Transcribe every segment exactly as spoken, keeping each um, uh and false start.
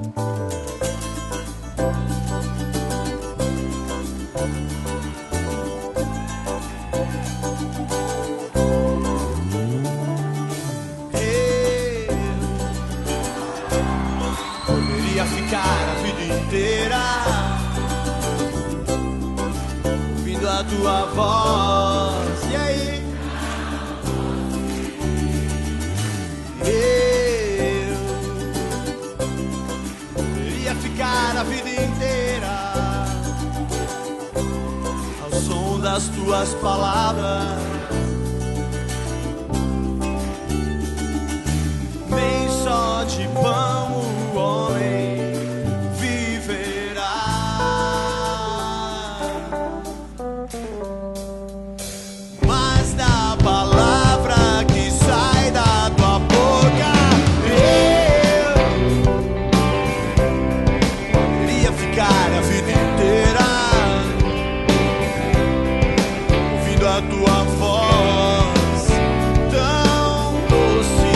Poderia ficar a vida inteira ouvindo a tua voz. E aí? Eu poderia ficar a vida inteira ao som das tuas palavras. Nem só de pão o homem viverá, mas da palavra que sai da tua boca. Eu poderia ficar a vida inteira ouvindo a tua voz tão doce.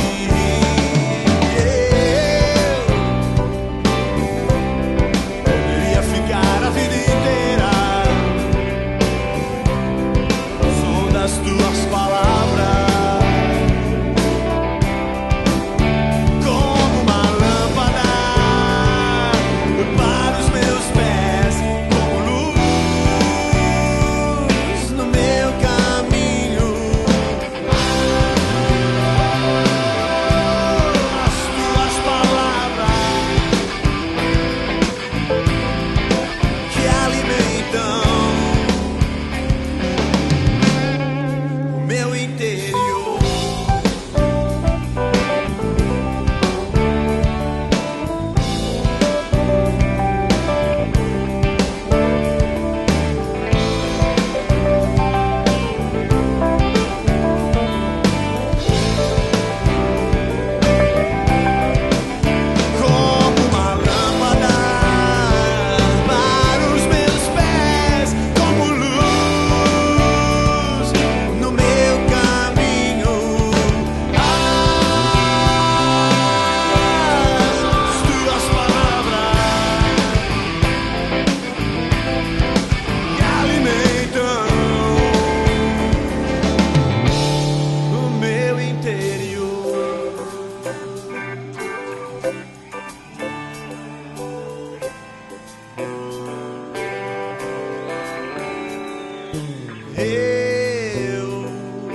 Eu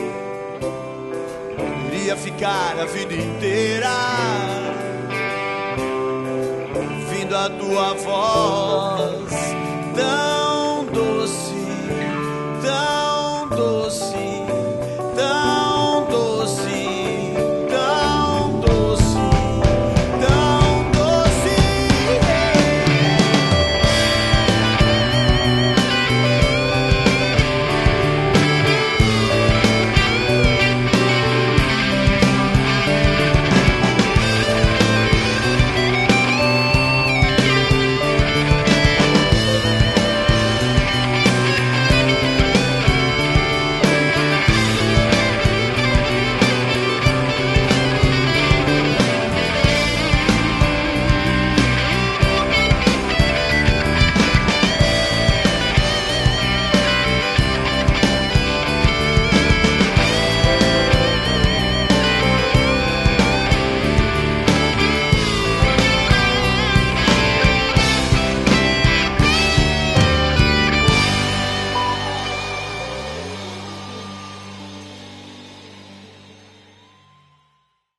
poderia ficar a vida inteira ouvindo a tua voz.